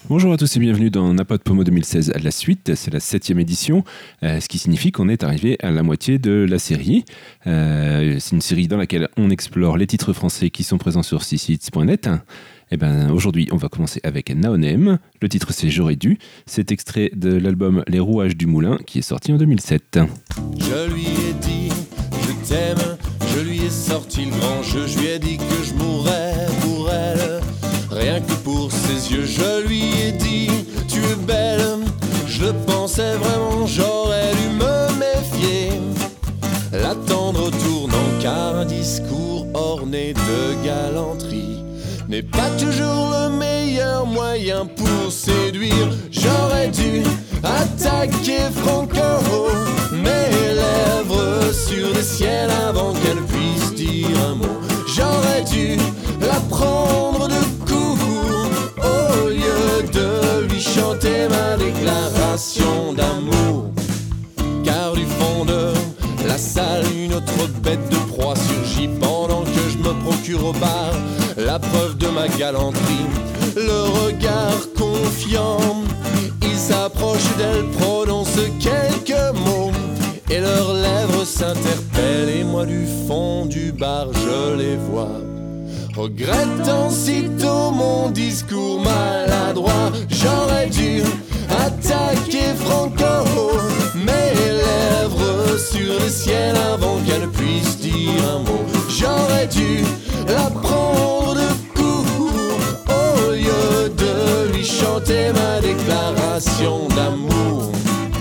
Bonjour à tous et bienvenue dans Napote Pomo 2016 à la suite, c'est la 7e édition, ce qui signifie qu'on est arrivé à la moitié de la série. C'est une série dans laquelle on explore les titres français qui sont présents sur cchits.net. Aujourd'hui, on va commencer avec Naonem. Le titre, c'est J'aurais dû. C'est extrait de l'album Les Rouages du Moulin qui est sorti en 2007. Je lui ai dit, je t'aime, je lui ai sorti le grand jeu, je lui ai dit que je mourrais pour elle. Rien que pour ses yeux, je lui ai dit, tu es belle. Je le pensais vraiment, j'aurais dû me méfier. L'attendre au tournant, car un discours orné de galanterie n'est pas toujours le meilleur moyen pour séduire. J'aurais dû attaquer franco mes lèvres sur le ciel avant qu'elle puisse dire un mot. J'aurais dû la prendre de court au lieu de lui chanter ma déclaration d'amour. Car du fond de la salle, une autre bête de proie surgit pendant que je me procure au bar la preuve de ma galanterie. Le regard confiant, ils s'approchent d'elle, prononcent quelques mots et leurs lèvres s'interpellent. Et moi du fond du bar je les vois, regrettant sitôt mon discours maladroit. J'aurais dû attaquer franco mes lèvres sur le ciel avant qu'elle puisse dire un mot. J'aurais dû la prendre de court au lieu de lui chanter ma déclaration d'amour.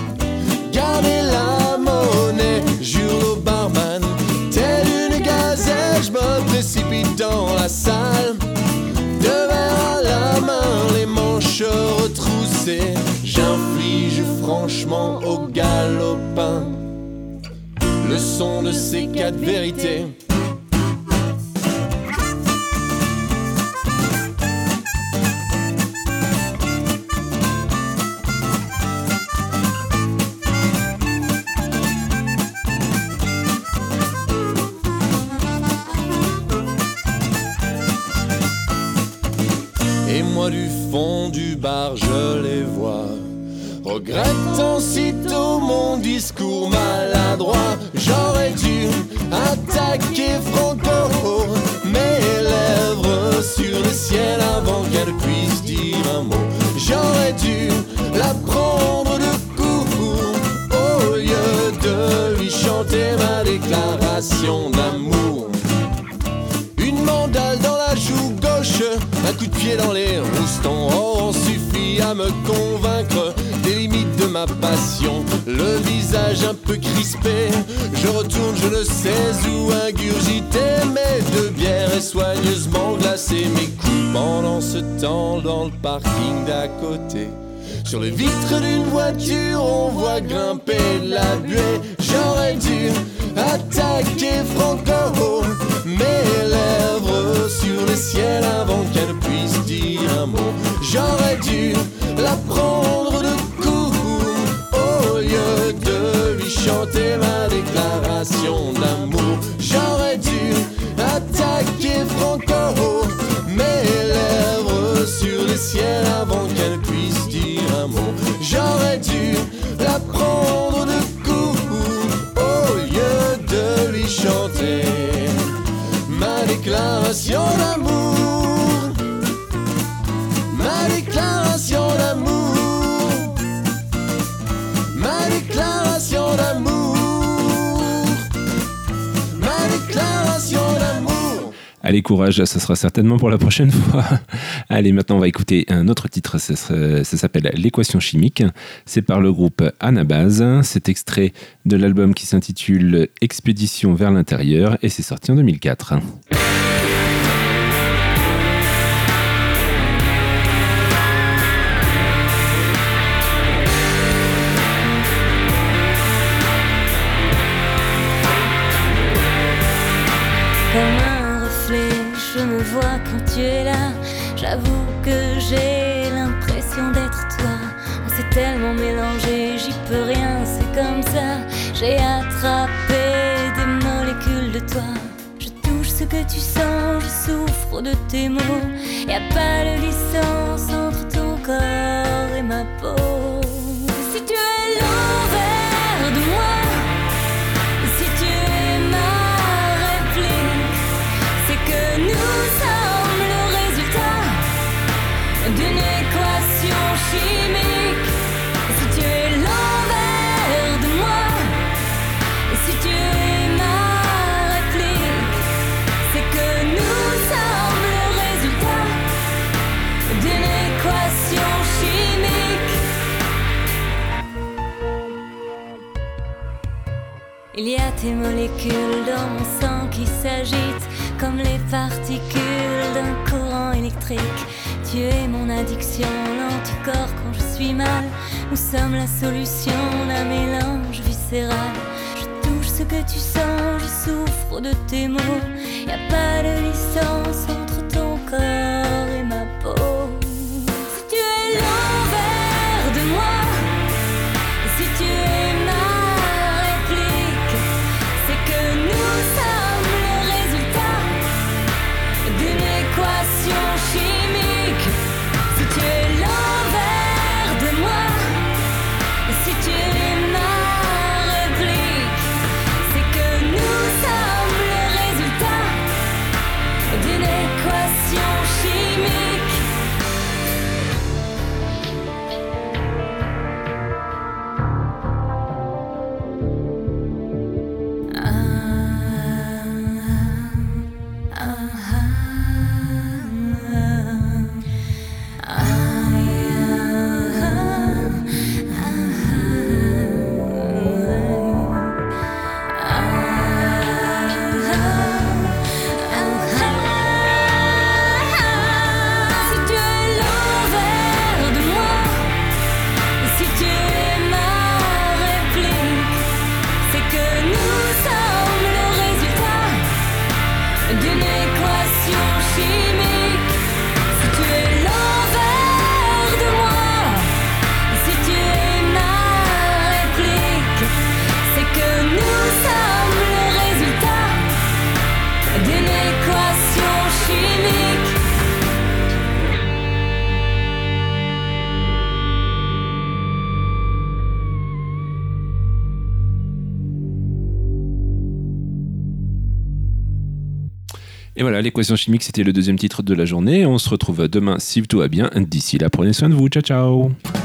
Gardez la monnaie, jure le barman, telle une gazelle, je me précipite dans la salle. De verre à la main, les manches retroussées, j'inflige franchement au galopin le son de ces quatre vérités. Et moi du fond du bar je les vois, regrettant sitôt mon discours maladroit. J'aurais dû attaquer franco mes lèvres sur le ciel avant qu'elle puisse dire un mot. J'aurais dû la prendre de court au lieu de lui chanter ma déclaration d'amour. Une mandale dans la joue gauche, un coup de pied dans les roustons. Oh, suffit à me convaincre des limites de ma passion. Le visage un peu crispé, je retourne je ne sais où ingurgiter mes deux bières et soigneusement glacer mes coups. Pendant ce temps, dans le parking d'à côté, sur les vitres d'une voiture, on voit grimper de la buée. J'aurais dû attaquer franco mes lèvres sur le ciel avant qu'elle puisse dire un mot. J'aurais dû la prendre de court au lieu de lui chanter ma déclaration d'amour. J'aurais dû attaquer franco mes lèvres sur le ciel avant qu'elle puisse dire un mot. J'aurais dû la prendre de court au lieu de lui chanter ma déclaration d'amour. Ma déclaration d'amour. Ma déclaration d'amour. Ma déclaration d'amour. Allez, courage, ça sera certainement pour la prochaine fois. Allez, maintenant on va écouter un autre titre, ça s'appelle L'équation chimique. C'est par le groupe Anabase. C'est extrait de l'album qui s'intitule Expédition vers l'intérieur et c'est sorti en 2004. Comme un reflet, je me vois quand tu es là. J'avoue que j'ai l'impression d'être toi. On s'est tellement mélangé, j'y peux rien, c'est comme ça. J'ai attrapé des molécules de toi. Je touche ce que tu sens, je souffre de tes mots. Y'a pas de licence entre ton corps et ma peau. Si tu es l'envers de moi, si tu es ma réplique, c'est que nous sommes le résultat d'une équation chimique. Si tu es l'envers de moi, si tu es ma réplique, c'est que nous sommes le résultat d'une équation chimique. Il y a tes molécules dans mon sang qui s'agitent comme les particules d'un courant électrique. Tu es mon addiction, l'anticorps quand je suis mal. Nous sommes la solution d'un mélange viscéral. Je touche ce que tu sens, je souffre de tes mots. Y a pas de licence entre ton corps et ma peau. Si tu es l'envers de moi, si tu es ma réplique, c'est que nous sommes le résultat d'une équation chimique. Si tu es l'envers de moi, si tu es ma réplique, c'est que nous sommes le résultat d'une équation chimique. Si tu es l'envers de moi, si tu es ma réplique, c'est que nous sommes le résultat d'une équation chimique. Si tu es l'envers de moi, si tu es ma réplique, c'est que nous sommes le résultat d'une équation chimique. Et voilà, l'équation chimique, c'était le deuxième titre de la journée. On se retrouve demain si tout va bien. D'ici là, prenez soin de vous. Ciao, ciao.